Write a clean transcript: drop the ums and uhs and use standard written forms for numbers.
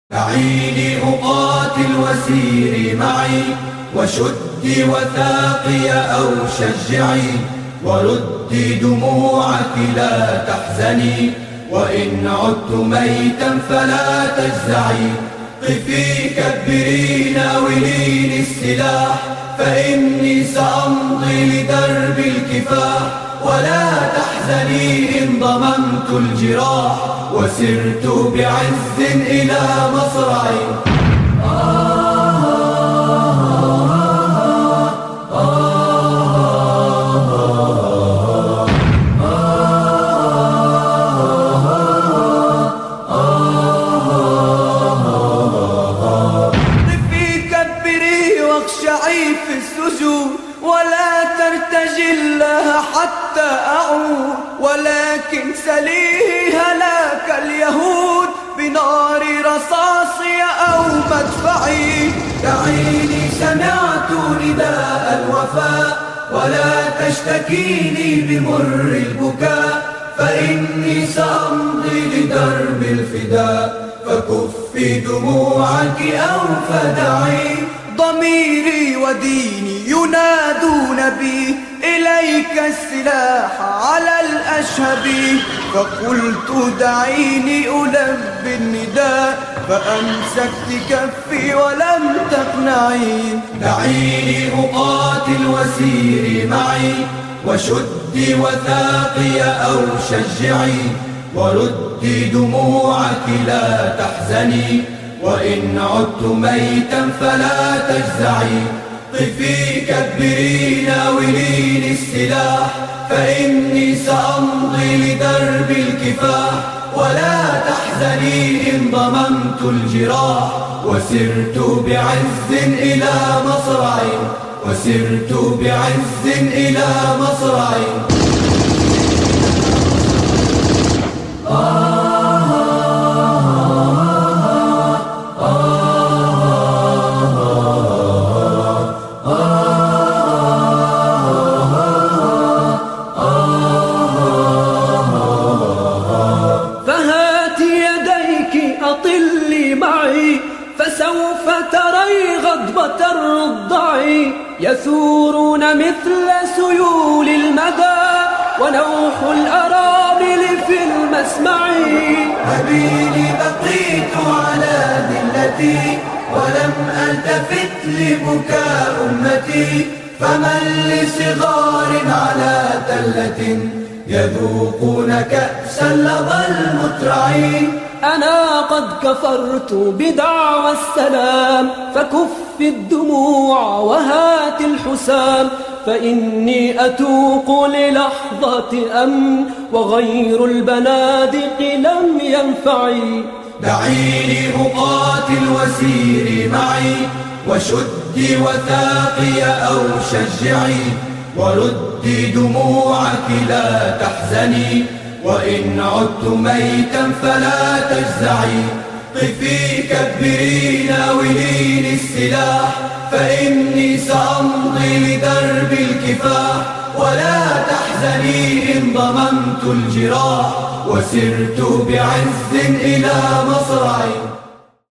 تعيني أقاتل وسيري معي، وشدي وثاقي أو شجعي، وردي دموعك لا تحزني، وإن عدت ميتا فلا تجزعي. قفي كبري ناوليني السلاح، فإني سأمضي لدرب الكفاح. ولا تحزني إن ضممت الجراح، وسرت بعز إلى مصرعي. واخشعي في السجود، ولا ترتجي الله حتى أعود، ولكن سليه هلاك اليهود بنار رصاصي أو مدفعي. دعيني سمعت نداء الوفاء، ولا تشتكيني بمر البكاء، فإني سأمضي لدرب الفداء. فكفي دموعك أو فدعي. ضميري وديني ينادون بي، إليك السلاح على الأشهب. فقلت دعيني ألبي النداء، فأمسكت كفي ولم تقنعي. دعيني أقاتل وسيري معي، وشدي وثاقي أو شجعي، وردي دموعك لا تحزني، وإن عدت ميتا فلا تجزعي. قفي كبري ناوليني السلاح، فإني سأمضي لدرب الكفاح. ولا تحزني إن ضممت الجراح، وسرت بعز إلى مصرعي، وسرت بعز إلى مصرعي. أطلي معي، فسوف تري غضبة الرضع، يثورون مثل سيول المدى، ونوح الأرامل في المسمع. هبيلي بقيت على ذلتي، ولم ألتفت لبكاء أمتي. فمن لصغار على تلة، يذوقون كأس اللظى المترع. أنا قد كفرت بدعوى السلام، فكف الدموع وهات الحسام. فإني أتوق للحظة أمن، وغير البنادق لم ينفعي. دعيني أقاتل وسيري معي، وشدي وثاقي أو شجعي، وردي دموعك لا تحزني، وإن عدت ميتا فلا تجزعي. قفي كبري ناوليني السلاح، فإني سأمضي لدرب الكفاح. ولا تحزني إن ضممت الجراح، وسرت بعز إلى مصرعي.